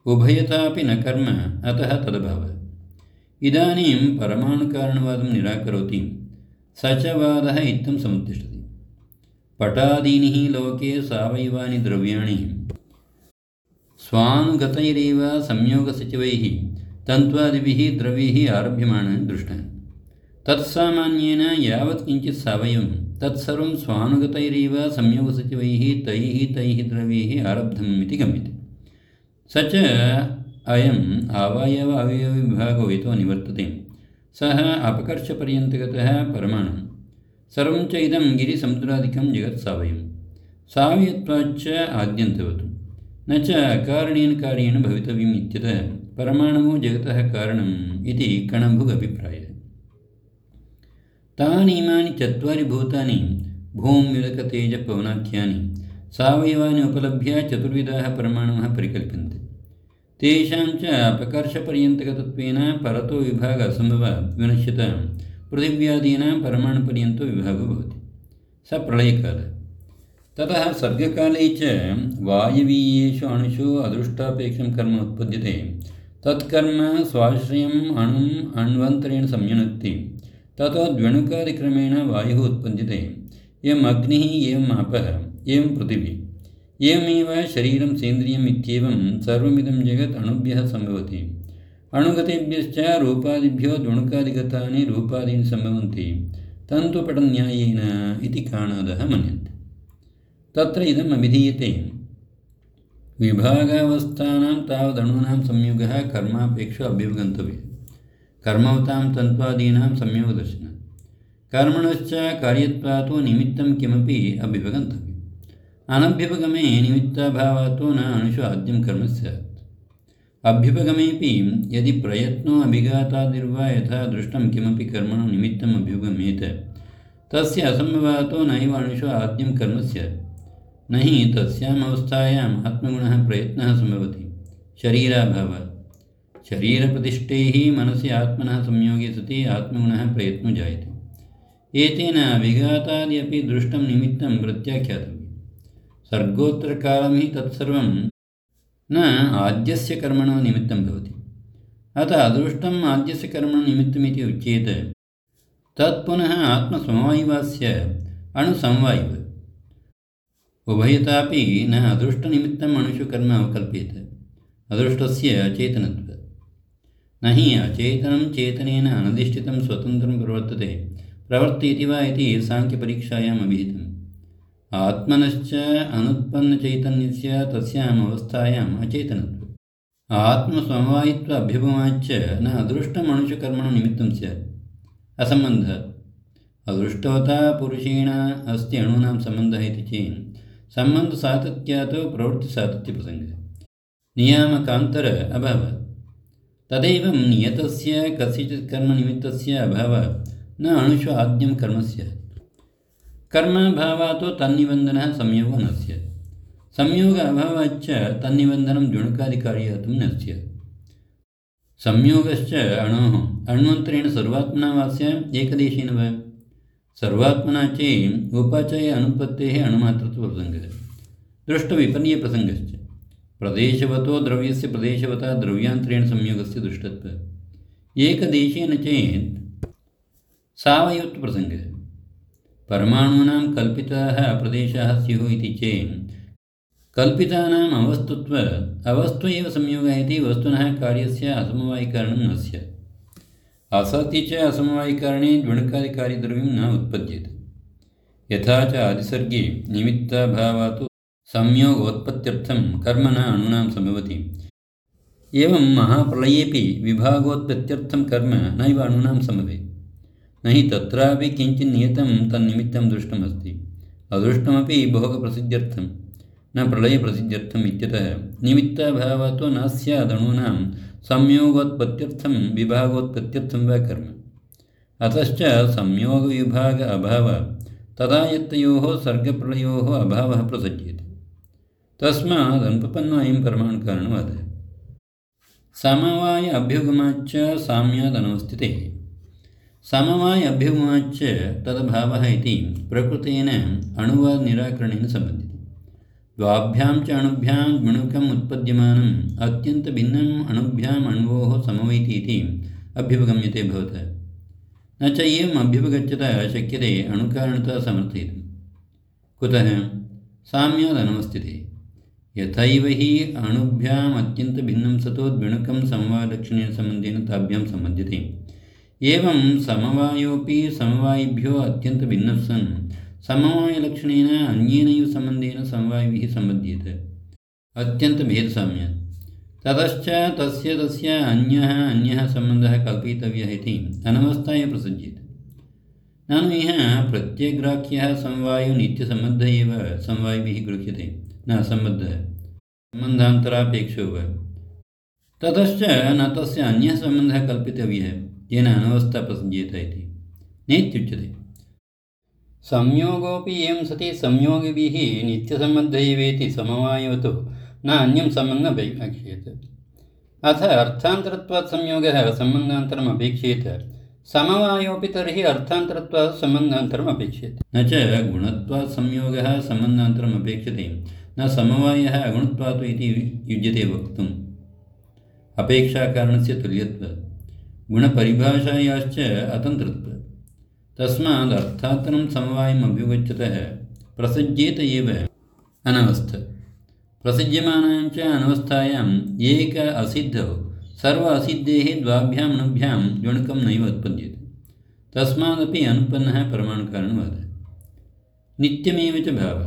उभयतापि न कर्म अतः तदभावः। इदानीं परमाणुकारणवादं निराकरोति स च वादः इत्थं समुत्तिष्ठति। पटादीनि लोके सावयवानि द्रव्याणि स्वानुगतैरेव संयोगसचिवैः तन्त्वादिभिः द्रव्यैः आरभ्यमाणानि दृष्टानि। तत्सामान्येन यावत् किञ्चित् सावयवं तत्सर्वं स्वानुगतैरेव संयोगसचिवैः तैः द्रव्यैः आरब्धम् इति गम्यते। स च अयम् अवयव अवयवविभागो यतो निवर्तते सः अपकर्षपर्यन्तगतः परमाणुः। सर्वं च इदं गिरिसमुद्रादिकं जगत् सावयवं सावयत्वाच्च आद्यन्तवत् न च अकारणेन कार्येण भवितव्यम् इत्यतः परमाणुः जगतः कारणम् इति कणभुग् अभिप्रायः। तानि इमानि चत्वारि भूतानि भूम्युदकतेजपवनाख्यानि सावयवानि उपलभ्य चतुर्विधाः परमाणवः परिकल्प्यन्ते। तेषां च अपकर्षपर्यन्तगतत्वेन परतो विभागः असम्भवः विनश्यत पृथिव्यादीनां परमाणुपर्यन्तो विभागो भवति। स प्रलयकालः। ततः सर्गकाले च वायवीयेषु अणुषु अदृष्टापेक्षं कर्म उत्पद्यते। तत्कर्म स्वाश्रयम् अणुम् अण्वन्तरेण संयुनक्ति। ततो द्व्यणुकादिक्रमेण वायुः उत्पद्यते। एवम् अग्निः, एवम् आपः, एवं पृथिवी, एवमेव शरीरं सेन्द्रियम् इत्येवं सर्वमिदं जगत् अणुभ्यः सम्भवति। अणुगतेभ्यश्च रूपादिभ्यो द्वणुकादिगतानि रूपादीनि सम्भवन्ति तन्तुपटन्यायेन इति काणादः मन्यन्ते। तत्र इदम् अभिधीयते विभागावस्थानां तावदणूनां संयोगः कर्मापेक्षो अभ्युपगन्तव्यः। कर्मवतां तन्त्वादीनां संयोगदर्शनात्। कर्मणश्च कार्यत्वात् निमित्तं किमपि अभ्युपगन्तव्यम्। अनभ्युपगमे निमित्ताभावात् न अणुषु आद्यं कर्म स्यात्। अभ्युपगमेऽपि यदि प्रयत्नो अभिघातादिर्वा यथा दृष्टं किमपि कर्मणो निमित्तम् अभ्युपगम्येत तस्य असम्भवात् नैव अणुषु आद्यं कर्म स्यात्। न हि तस्याम् अवस्थायाम् आत्मगुणः प्रयत्नः सम्भवति शरीराभावात्। शरीरप्रतिष्ठैः मनसि आत्मनः संयोगे सति आत्मगुणः प्रयत्नो जायते। एतेन अभिघातादि अपि दृष्टं निमित्तं प्रत्याख्यातव्यम्। सर्गोत्तरकालं हि तत्सर्वं न आद्यस्य कर्मणो निमित्तं भवति। अतः अदृष्टम् आद्यस्य कर्मणो निमित्तमिति उच्येत। तत्पुनः आत्मसमवायिवास्य अणुसमवायिव। उभयतापि न अदृष्टनिमित्तम् अणुषु कर्म अवकल्प्येत अदृष्टस्य अचेतनत्वात्। न हि अचेतनं चेतनेन अनधिष्ठितं स्वतन्त्रं प्रवर्तयति वा इति सांख्यपरीक्षायाम् अभिहितम्। आत्मनश्च अनुत्पन्नचैतन्यस्य तस्याम् अवस्थायाम् अचेतनत्वम्। आत्मसमवायित्व अभ्युपमाच्च न अदृष्टम् अणुषु कर्मणो निमित्तं स्यात् असम्बन्धः। अदृष्टवता पुरुषेण अस्ति अणूनां सम्बन्धः इति चेत् सम्बन्धसातत्यात् प्रवृत्तिसातत्यप्रसङ्गः नियामकान्तर अभावः। तदैवं नियतस्य कस्यचित् कर्मनिमित्तस्य अभावः न अणुषु आद्यं कर्म स्यात्। कर्मभावात् तन्निबन्धनः संयोगो न स्यात्। संयोग अभावाच्च तन्निबन्धनं द्वणुकादिकार्यातुं न स्यात्। संयोगश्च अणोः अण्वन्तरेण सर्वात्मना वा स्यात् एकदेशेन वा। सर्वात्मना चेत् उपाचय अनुपत्तेः अणुमात्रत्वप्रसङ्गः दृष्टविपर्ययप्रसङ्गश्च। प्रदेशवतो द्रव्यस्य प्रदेशवता द्रव्यान्तरेण संयोगस्य दृष्टत्वः। एकदेशेन चेत् सावयवत्वप्रसङ्गः। परमाणूनां कल्पिताः प्रदेशाः स्युः इति चेत् कल्पितानाम् अवस्तु एव संयोगः इति वस्तुनः कार्यस्य असमवायिकारणं न स्यात्। असति च असमवायिकारणे द्वणुकादिकार्यद्रव्यं न उत्पद्येत। यथा च आदिसर्गे निमित्ताभावात् संयोगोत्पत्त्यर्थं कर्म न अणूनां सम्भवति। एवं महाप्रलयेपि विभागोत्पत्त्यर्थं कर्म नैव अणूनां सम्भवेत्। न हि तत्रापि किञ्चित् नियतं तन्निमित्तं दृष्टमस्ति। अदृष्टमपि भोगप्रसिद्ध्यर्थं न प्रलयप्रसिद्ध्यर्थम् इत्यतः निमित्ताभावात् न स्यादणूनां संयोगोत्पत्त्यर्थं विभागोत्पत्त्यर्थं वा कर्म। अतश्च संयोगविभाग अभावः तदा यत्तयोः सर्गप्रलयोः अभावः प्रसज्यते। तस्मात् अनुपपन्नो अयं परमाणुकारणवादः। समवाय अभ्युगमाच्च साम्यादनवस्थितेः। समवाय अभ्युगमाच्च तदभावः इति प्रकृतेन अणुवादनिराकरणेन सम्बध्यते। द्वाभ्यां च अणुभ्यां द्विणुकम् उत्पद्यमानम् अत्यन्तभिन्नम् अणुभ्याम् अण्वोः समवैति इति अभ्युपगम्यते भवतः। न च एवम् अभ्युपगच्छता शक्यते अणुकारणता समर्थयितुं। कुतः? साम्यादनवस्थिते। यथैव हि अणुभ्याम् अत्यन्तभिन्नं सतो द्विणुकं समवायलक्षणेन सम्बन्धेन ताभ्यां सम्बध्यते, एवं समवायोऽपि समवायिभ्यो अत्यन्तभिन्नः सन् समवायलक्षणेन अन्येनैव सम्बन्धेन समवायिभिः सम्बध्येत अत्यन्तभेदसाम्यात्। ततश्च तस्य अन्यः सम्बन्धः कल्पितव्यः इति अनवस्था एव प्रसज्येत। ननु इह प्रत्यग्राह्यः समवायो नित्यसम्बद्धः एव समवायिभिः गृह्यते, न असम्बद्धः, सम्बन्धान्तरापेक्षो वा। ततश्च न तस्य अन्यः सम्बन्धः कल्पितव्यः, येन अनवस्था प्रसज्येत इति नेत्युच्यते। संयोगोऽपि एवं सति संयोगिभिः नित्यसम्बद्ध एवेति समवायोतो न अन्यं सम्बन्धम् अपेक्षेत। अथ अर्थान्तरत्वात् संयोगः सम्बन्धान्तरम् अपेक्षेत, समवायोऽपि तर्हि अर्थान्तरत्वात् सम्बन्धान्तरम् अपेक्षेत। न च गुणत्वात् संयोगः सम्बन्धान्तरम् अपेक्षते, न समवायः अगुणत्वात् इति युज्यते वक्तुम्। अपेक्षाकारणस्य तुल्यत्वात् गुणपरिभाषायाश्च अतन्त्रत्वात्। तस्मात् अर्थान्तरं समवायम् अभ्युगच्छतः प्रसज्येत एव अनवस्था। प्रसज्यमानायां च अनवस्थायाम् एक असिद्धौ सर्व असिद्धेः द्वाभ्याम् अणुभ्यां द्विणुकं नैव उत्पद्यते। तस्मादपि अनुपन्नः परमाणुकारणवादः। नित्यमेव च भावः।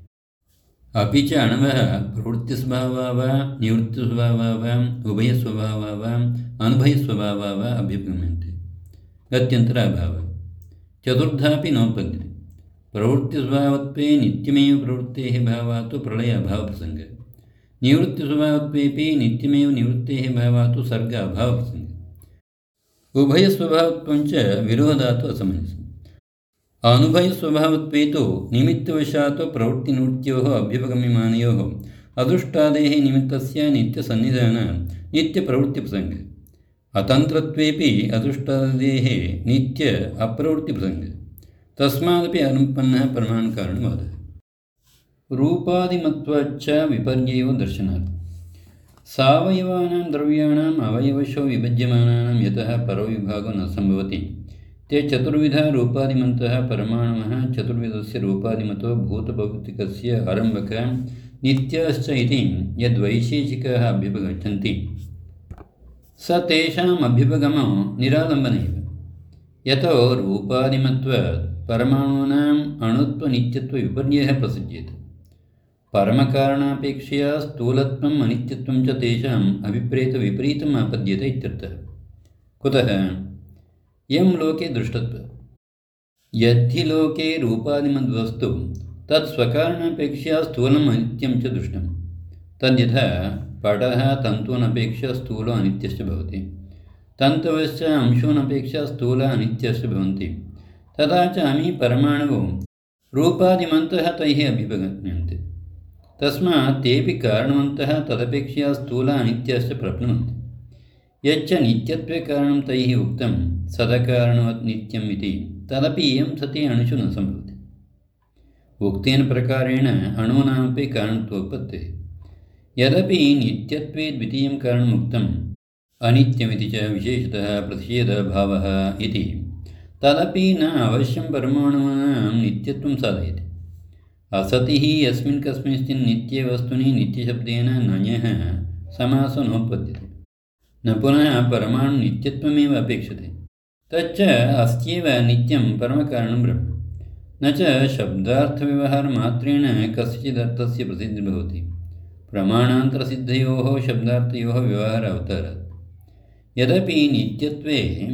अपि च अणवः प्रवृत्तिस्वभावा वा निवृत्तिस्वभावा वा उभयस्वभावा वा अनुभयस्वभावा वा अभ्युपगम्यन्ते, गत्यन्तराभावः। चतुर्थापि नोत्पद्यते। प्रवृत्तिस्वभावत्वे नित्यमेव प्रवृत्तेः भावात् प्रलय अभावप्रसङ्गः। निवृत्तिस्वभावत्वेपि नित्यमेव निवृत्तेः भावात् सर्ग अभावप्रसङ्गः। उभयस्वभावत्वं च विरोधात् असमञ्जसम्। अनुभयस्वभावत्वे तु निमित्तवशात् प्रवृत्तिनिवृत्त्योः अभ्युपगम्यमानयोः अदृष्टादेः निमित्तस्य नित्यसन्निधान नित्यप्रवृत्तिप्रसङ्गः। अतन्त्रत्वेपि अदृष्टादेः नित्य अप्रवृत्तिप्रसङ्गः। तस्मादपि अनुपन्नः परमाणुकारणवादः। रूपादिमत्वाच्च विपर्ययो दर्शनात्। सावयवानां द्रव्याणाम् अवयवशो विभज्यमानानां यतः परोविभागो न सम्भवति, ते चतुर्विधा रूपादिमन्तः परमाणवः चतुर्विधस्य रूपादिमतो भूतभौतिकस्य आरम्भकः नित्याश्च इति यद्वैशेषिकाः अभ्युपगच्छन्ति, स तेषाम् अभ्युपगमो निरालम्बनैव। यतो रूपादिमत्वात् परमाणूनाम् अणुत्वनित्यत्वविपर्ययः प्रसज्येत। परमकारणापेक्षया स्थूलत्वम् अनित्यत्वं च तेषाम् अभिप्रेतविपरीतम् आपद्यते इत्यर्थः। कुतः? यं लोके दृष्टत्वात्। यद्धि लोके रूपादिमद्वस्तु तत् स्वकारणापेक्षया स्थूलम् अनित्यं च दृष्टं। तद्यथा पटः तन्तूनपेक्षया स्थूलो अनित्यश्च भवति, तन्तवश्च अंशूनपेक्षया स्थूल अनित्यश्च भवन्ति, तथा च अमी परमाणवो रूपादिमन्तः तैः अभ्युपगम्यन्ते। तस्मात् तेऽपि कारणवन्तः तदपेक्षया स्थूल अनित्यश्च प्राप्नुवन्ति। यच्च नित्यत्वे कारणं तैः उक्तं सदकारणवत् नित्यम् इति, तदपि इयं सति अणुषु न सम्भवति। उक्तेन प्रकारेण अणूनामपि कारणत्वोत्पत्तेः। यदपि नित्यत्वे द्वितीयं कारणमुक्तम् अनित्यमिति च विशेषतः प्रतिषेधभावः इति, तदपि न अवश्यं परमाणूनां नित्यत्वं साधयति। असति हि यस्मिन् कस्मिंश्चिन् नित्ये वस्तुनि नित्यशब्देन नञः समासो नोत्पद्यते, न पुनः परमाणुनित्यत्वमेव अपेक्षते। तच्च अस्त्येव नित्यं परमकारणं ब्रह्म। न च शब्दार्थव्यवहारमात्रेण कस्यचिदर्थस्य प्रसिद्धिर्भवति, प्रमाणान्तरसिद्धयोः शब्दार्थयोः व्यवहार अवतारात्। यदपि नित्यत्वे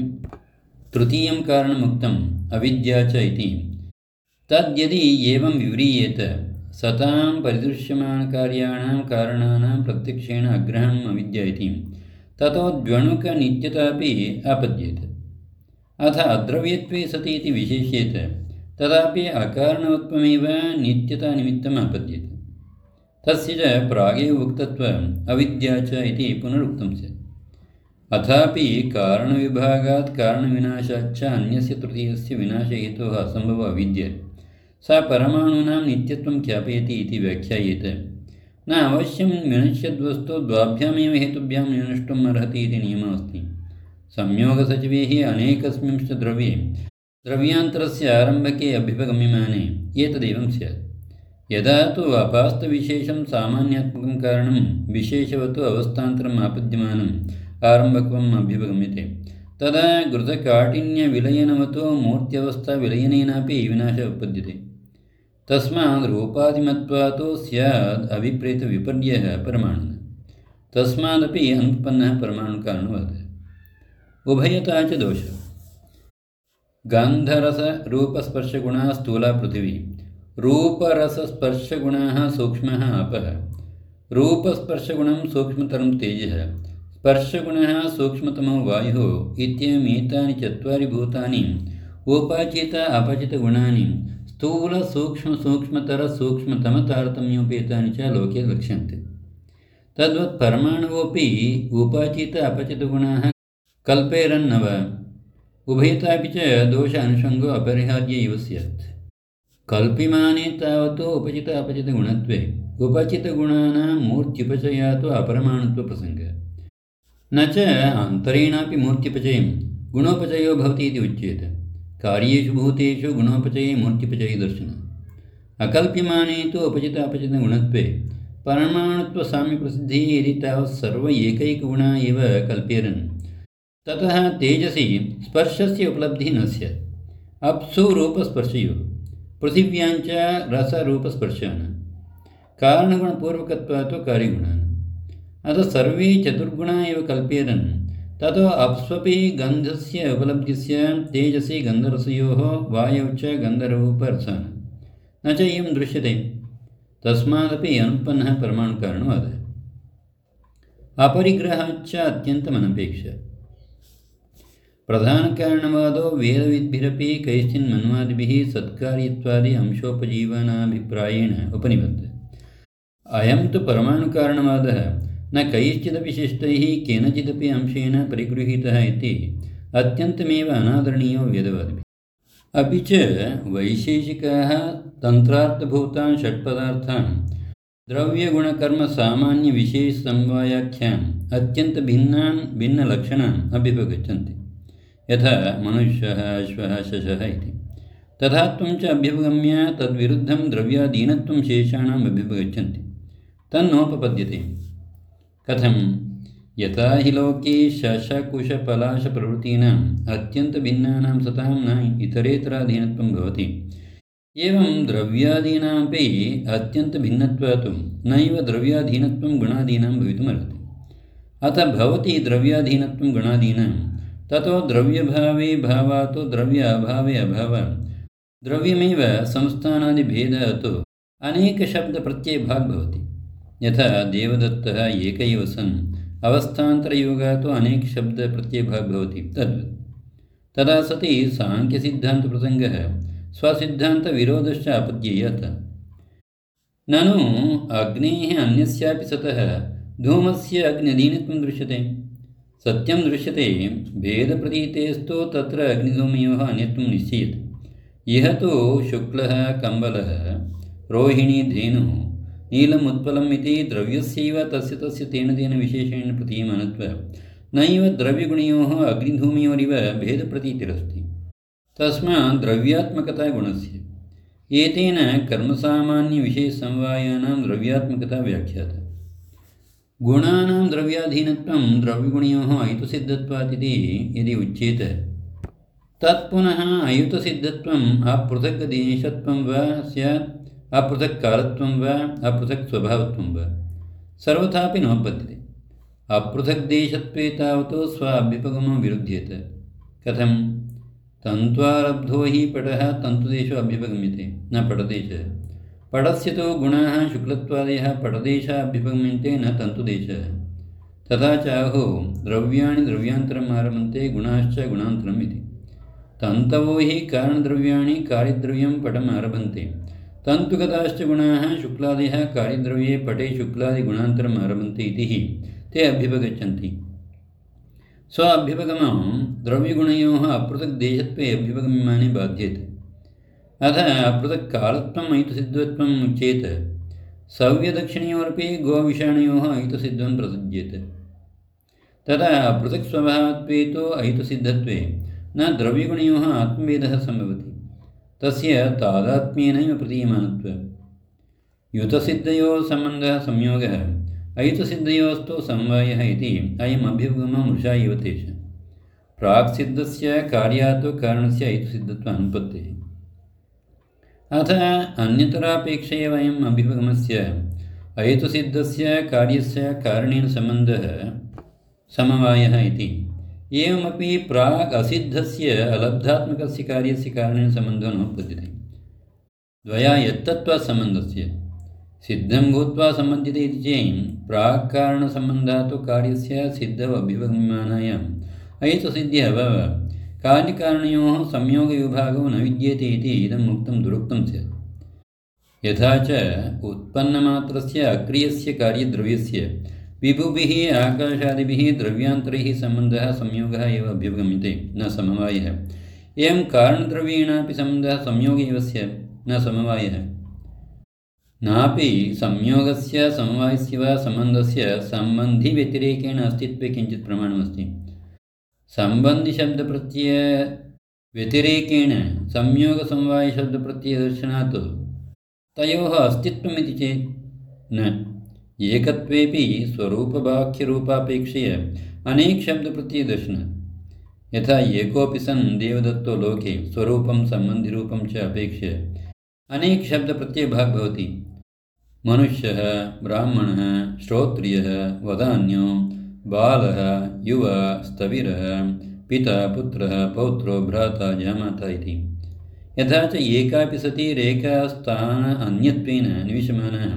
तृतीयं कारणमुक्तम् अविद्या च इति, तद्यदि एवं विव्रियेत सतां परिदृश्यमानकार्याणां कारणानां प्रत्यक्षेण अग्रहणम् अविद्या इति, ततो द्व्यणुकनित्यतापि आपद्येत। अथ अद्रव्यत्वे सति इति विशेष्येत, तदापि अकारणवत्वमेव नित्यतानिमित्तम् आपद्येत। तस्य च प्रागेव उक्तत्वम् अविद्या च इति पुनरुक्तं स्यात्। अथापि कारणविभागात् कारणविनाशाच्च अन्यस्य तृतीयस्य विनाशहेतोः असम्भव अविद्या सा परमाणूनां नित्यत्वं ख्यापयति इति व्याख्यायेत। न अवश्यं विनश्यद्वस्तु द्वाभ्यामेव हेतुभ्यां विनष्टुम् अर्हति इति नियमः अस्ति। संयोगसचिवैः अनेकस्मिंश्च द्रव्ये द्रव्यान्तरस्य आरम्भके अभ्युपगम्यमाने एतदेवं स्यात्। यदा तु अपास्तविशेषं सामान्यात्मकं कारणं विशेषवतो अवस्थान्तरम् आपद्यमानम् आरम्भकम् अभ्युपगम्यते, तदा घृतकाठिन्यविलयनवतो मूर्त्यवस्थाविलयनेनापि विनाशः उत्पद्यते। तस्माद् रूपादिमत्वातो स्याद् अभिप्रेतविपर्ययः परमाणुः, तस्मादपि अनुत्पन्नः परमाणुकारणवत्। उभयता च दोषः। गन्धरसरूपस्पर्शगुणाः स्थूला पृथिवी, रूपरसस्पर्शगुणाः सूक्ष्मः आपः, रूपस्पर्शगुणं सूक्ष्मतरं तेजः, स्पर्शगुणः सूक्ष्मतमो वायुः इत्येतानि चत्वारि भूतानि उपाचित अपचितगुणानि स्थूलसूक्ष्मसूक्ष्मतरसूक्ष्मतमतारतम्योपेतानि च लोके लक्ष्यन्ते। तद्वत् परमाणुवोऽपि उपाचित अपचितगुणाः कल्पेरन्न वा? उभयतापि च दोष अनुषङ्गो अपरिहार्य इव स्यात्। कल्प्यमाने तावत् उपचित अपचितगुणत्वे उपचितगुणानां मूर्त्युपचयातो अपरमाणुत्वप्रसङ्गः, न च अन्तरेणापि मूर्त्युपचयं गुणोपचयो भवति इति उच्येत। कार्येषु भूतेषु गुणोपचये मूर्त्युपचयदर्शनम्। अकल्प्यमाने तु उपचित अपचितगुणत्वे परमाणुत्वसाम्यप्रसिद्धिः यदि तावत् सर्व एकैकगुणा एव कल्प्येरन्, ततः तेजसि स्पर्शस्य उपलब्धिः न स्यात्। अप्सु रूपस्पर्शयोः, पृथिव्याञ्च रसरूपस्पर्शान्, कारणगुणपूर्वकत्वात् कार्यगुणान्। अतः सर्वे चतुर्गुणा एव कल्प्येरन्, ततो अप्स्वपि गन्धस्य उपलब्धिस्य तेजसि गन्धरसयोः, वायौ च गन्धरूपरसान् न च इयं दृश्यते। तस्मादपि अनुत्पन्नः परमाणुकारणवादः। अपरिग्रहाच्च अत्यन्तमनपेक्षः। प्रधानकारणवादो वेदविद्भिरपि कैश्चिन्मन्वादिभिः सत्कार्यत्वादि अंशोपजीवनाभिप्रायेण उपनिबद्धः। अयं तु परमाणुकारणवादः न कैश्चिदपि शिष्टैः केनचिदपि अंशेन परिगृहीतः इति अत्यन्तमेव अनादरणीयो वेदवादिभिः। अपि च वैशेषिकाः तन्त्रार्थभूतान् षट्पदार्थान् द्रव्यगुणकर्मसामान्यविशेषसमवायाख्यान् अत्यन्तभिन्नान् भिन्नलक्षणान् अभ्युपगच्छन्ति, यथा मनुष्यः अश्वः शशः इति। तथात्वं च अभ्युपगम्य तद्विरुद्धं द्रव्यादीनत्वं शेषाणाम् अभ्युपगच्छन्ति, तन्नोपपद्यते। कथं? यथा हि लोके शशकुशपलाशप्रभृतीनाम् अत्यन्तभिन्नानां सतां न इतरेतराधीनत्वं भवति, एवं द्रव्यादीनामपि अत्यन्तभिन्नत्वात् नैव द्रव्याधीनत्वं गुणादीनां भवितुमर्हति। अथ भवति द्रव्याधीनत्वं गुणादीनां, ततो द्रव्यभावे भावात् द्रव्य अभावे अभावः, द्रव्यमेव संस्थानादिभेदः तु अनेकशब्दप्रत्ययभाग् भवति। यथा देवदत्तः एक एव सन् अवस्थान्तरयोगात् अनेकशब्दप्रत्ययभाग् भवति, तद्वत्। तदा सति साङ्ख्यसिद्धान्तप्रसङ्गः स्वसिद्धान्तविरोधश्च आपद्येत। ननु अग्नेः अन्यस्यापि सतः धूमस्य अग्न्यधीनत्वं दृश्यते। सत्यं दृश्यते, भेदप्रतीतेस्तु तत्र अग्निधूमयोः अन्यत्वं निश्चीयते। इह तु शुक्लः कम्बलः, रोहिणी धेनुः, नीलमुत्पलम् इति द्रव्यस्यैव तस्य तेन तेन विशेषेण प्रतीयमानत्वात् नैव द्रव्यगुणयोः अग्निधूमयोरिव भेदप्रतीतिरस्ति। तस्मात् द्रव्यात्मकता गुणस्य। एतेन कर्मसामान्यविशेषसमवायानां द्रव्यात्मकता व्याख्याता। गुणानां द्रव्याधीनत्वं द्रव्यगुणयोः अयुतसिद्धत्वात् इति यदि उच्येत, तत्पुनः अयुतसिद्धत्वम् अपृथग्देशत्वं वा स्यात्, अपृथक्कालत्वं वा, अपृथक् स्वभावत्वं वा, सर्वथापि नोपपद्यते। अपृथग्देशत्वे तावत् स्व अभ्युपगमो विरुध्येत। कथं? तन्त्वारब्धो हि पटः तन्तुदेशो अभ्युपगम्यते, न पटदेशः। पटस्य तु गुणाः शुक्लत्वादयः पटदेशः अभ्युपगम्यन्ते, न तन्तुदेशः। तथा चाहुः द्रव्याणि द्रव्यान्तरम् आरभन्ते, गुणाश्च गुणान्तरम् इति। तन्तवो हि कारणद्रव्याणि कार्यद्रव्यं पटम् आरभन्ते, तन्तुगताश्च गुणाः शुक्लादयः कार्यद्रव्ये पटे शुक्लादिगुणान्तरम् आरभन्ते इति हि ते अभ्युपगच्छन्ति। स्व अभ्युपगमं द्रव्यगुणयोः अपृथग्देशत्वे अभ्युपगम्यमाने बाध्यते। अथ पृथक्कालत्वम् अहितसिद्धत्वम् उच्येत सव्यदक्षिणयोरपि गोविषाणयोः अहितसिद्धं प्रसज्येते। तदा पृथक्स्वभावत्वे तु अहितसिद्धत्वे न द्रव्यगुणयोः आत्मभेदः सम्भवति, तस्य तादात्म्येनैव प्रतीयमानत्वम्। युतसिद्धयोः सम्बन्धः संयोगः, अहितसिद्धयोस्तु समवायः इति अयम् अभ्युपगमः मृषा इव तेषां। प्राक्सिद्धस्य कार्यात् कारणस्य अहितसिद्धत्वम् अनुपत्तिः। अथ अन्यतरापेक्षया वयम् अभ्युपगमस्य अहेतुसिद्धस्य कार्यस्य कारणेन सम्बन्धः समवायः इति। एवमपि प्राक् असिद्धस्य अलब्धात्मकस्य कार्यस्य कारणेन सम्बन्धो नोत्पद्यते। द्वया यत्तत्त्वसम्बन्धस्य सिद्धं भूत्वा सम्बध्यते इति चेत् प्राक्कारणसम्बन्धात् कार्यस्य सिद्धौ अभ्युपगम्यमानायाम् अहेतुसिद्ध्यः अभावः कार्यकारणयोः संयोगविभागो न विद्येते इति इदम् उक्तं दुरुक्तं स्यात्। यथा च उत्पन्नमात्रस्य अक्रियस्य कार्यद्रव्यस्य विभुभिः आकाशादिभिः द्रव्यान्तरैः सम्बन्धः संयोगः एव अभ्युपगम्यते, न समवायः। एवं कारणद्रव्येणापि सम्बन्धः संयोग एव स्यात्, न समवायः। नापि संयोगस्य समवायस्य वा सम्बन्धस्य सम्बन्धिव्यतिरेकेण अस्तित्वे किञ्चित् प्रमाणमस्ति। सम्बन्धिशब्दप्रत्ययव्यतिरेकेण संयोगसमवायशब्दप्रत्ययदर्शनात् तयोः अस्तित्वमिति चेत् न। एकत्वेपि स्वरूपवाक्यरूपापेक्षया अनेकशब्दप्रत्ययदर्शनात्। यथा एकोऽपि सन् देवदत्तो लोके स्वरूपं सम्बन्धिरूपं च अपेक्ष्य अनेकशब्दप्रत्ययभाग् भवति। मनुष्यः, ब्राह्मणः, श्रोत्रियः, वदान्यो, बालः, युवा, स्थविरः, पिता, पुत्रः, पौत्रो, भ्राता, जामाता इति। यथा च एकापि सति रेखास्थान अन्यत्वेन निविशमानः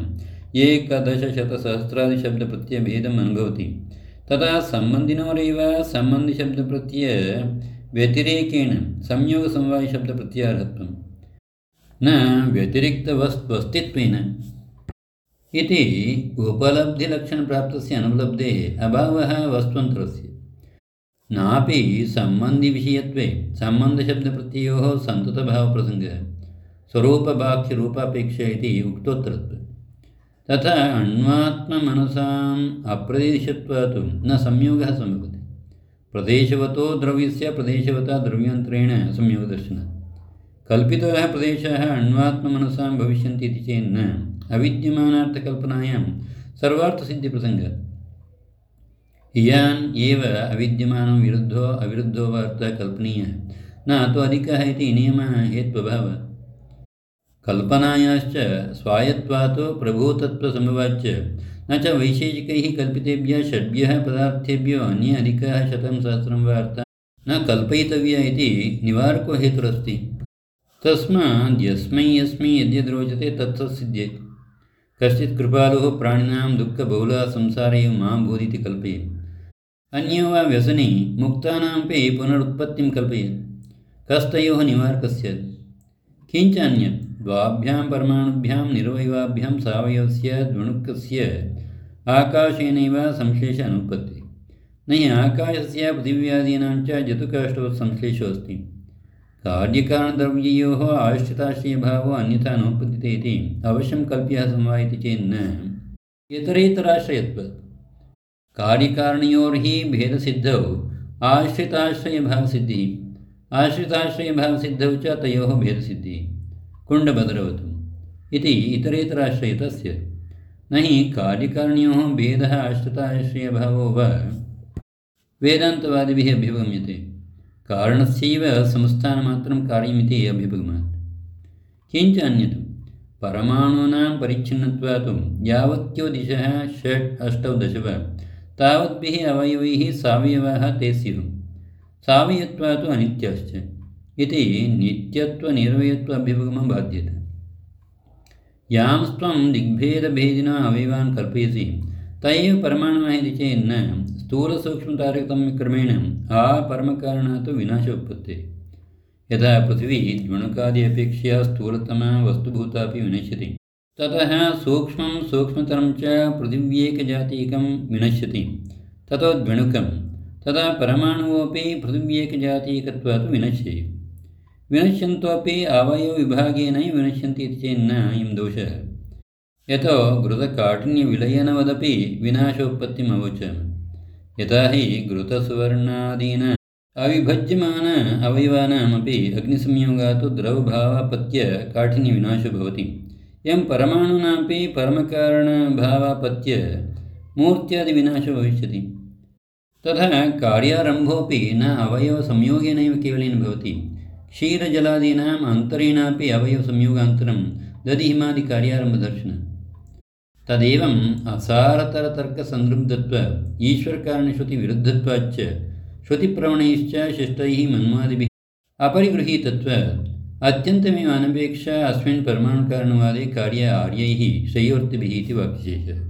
एकदशशतसहस्रादिशब्दप्रत्ययभेदम् अनुभवति, तदा सम्बन्धिनोरेव सम्बन्धिशब्दप्रत्ययव्यतिरेकेण संयोगसमवायशब्दप्रत्ययार्हत्वम्, न व्यतिरिक्तवस्त्वस्तित्वेन इति। उपलब्धिलक्षणप्राप्तस्य अनुपलब्धेः अभावः वस्त्वन्तरस्य। नापि सम्बन्धिविषयत्वे सम्बन्धशब्दप्रत्ययोः सन्ततभावप्रसङ्गः स्वरूपवाक्यरूपापेक्षा इति उक्तोत्तरत्वे। तथा अण्वात्ममनसाम् अप्रदेशत्वात् न संयोगः सम्भवति। प्रदेशवतो द्रव्यस्य प्रदेशवता द्रव्यान्तरेण संयोगदर्शनात्। कल्पिताः प्रदेशाः अण्वात्ममनसां भविष्यन्ति इति चेन्न अविद्यमानार्थकल्पनायां सर्वार्थसिद्धिप्रसङ्गः। इयान् एव अविद्यमानं विरुद्धो अविरुद्धो वा अर्थः कल्पनीयः, न अतो अधिकः इति नियमः हेत्वभावः। कल्पनायाश्च स्वायत्वात् प्रभूतत्वसमवाच्य न च वैशेषिकैः कल्पितेभ्यः षड्भ्यः पदार्थेभ्यो अन्ये अधिकः 100,000 वा अर्थः न कल्पयितव्यः इति निवारको हेतुरस्ति। तस्माद् यस्मै यस्मै यद्यद्रोचते तत्तत्सिद्ध्येत्। कश्चित् कृपालुः प्राणिनां दुःखबहुलः संसारे मां भूदिति कल्पयेत्। अन्यो वा व्यसनी मुक्तानामपि पुनरुत्पत्तिं कल्पयेत्। कस्तयोः निवारकः स्यात्? किञ्च अन्यत् द्वाभ्यां परमाणुभ्यां निरवयवाभ्यां सावयवस्य द्वणुकस्य आकाशेनैव संश्लेषः अनुपत्तिः। न हि आकाशस्य पृथिव्यादीनां च जतुकाष्ठवत् संश्लेषो अस्ति। कार्यकारणद्रव्ययोः आश्रिताश्रयभावो अन्यथा नोत्पद्यते इति अवश्यं कल्प्यः समवायति चेन्न इतरेतराश्रयत्वात्। कार्यकारणयोर्हि भेदसिद्धौ आश्रिताश्रयभावसिद्धिः, आश्रिताश्रयभावसिद्धौ च तयोः भेदसिद्धिः कुण्डभद्रवतु इति इतरेतराश्रयतस्य। न हि कार्यकारणयोः भेदः आश्रिताश्रयभावो वा वेदान्तवादिभिः अभ्युपगम्यते। कारणस्यैव संस्थानमात्रं कार्यमिति अभ्युपगमात्। किञ्च अन्यत् परमाणूनां परिच्छिन्नत्वात् यावत्यो दिशः 6, 8, 10 वा तावद्भिः अवयवैः सावयवाः ते स्युः। सावयत्वात् अनित्याश्च इति नित्यत्वनिरवयत्व अभ्युपगमः बाध्यते। यांस्त्वं दिग्भेदभेदिना अवयवान् कल्पयसि त एव परमाणवः इति चेन्न स्थूलसूक्ष्मतारतम्यक्रमेण अपरमकारणात् विनाशोत्पत्तिः। यथा पृथिवी द्वणुकादि अपेक्षया स्थूलतमा वस्तुभूतापि विनश्यति, ततः सूक्ष्मं सूक्ष्मतरं च पृथिव्येकजातीकं विनश्यति, ततो द्वणुकं, तदा परमाणुवोऽपि पृथिव्येकजातीकत्वात् विनश्येयुः। विनश्यन्तोऽपि अवयवविभागेनैव विनश्यन्ति इति चेन्न अयं दोषः। यतो घृतकाठिन्यविलयनवदपि विनाशोत्पत्तिम् अवोचम्। यथा हि घृतसुवर्णादीनाम् अविभज्यमान अवयवानामपि अग्निसंयोगात् द्रवभावापत्य काठिन्यविनाशो भवति। एवं परमाणूनामपि परमकारणभावापत्य मूर्त्यादिविनाशो भविष्यति। तथा कार्यारम्भोऽपि न अवयवसंयोगेनैव केवलेन भवति। क्षीरजलादीनाम् अन्तरेणापि अवयवसंयोगान्तरं दधिहिमादिकार्यारम्भदर्शनम्। तदेवम् असारतरतर्कसन्दृग्धत्व ईश्वरकारणश्रुतिविरुद्धत्वाच्च श्रुतिप्रवणैश्च शिष्टैः मन्वादिभिः अपरिगृहीतत्वात् अत्यन्तमेव अनपेक्षा अस्मिन् परमाणुकारणवादे कार्य आर्यैः श्रेयोर्तिभिः इति वाक्यशेषः।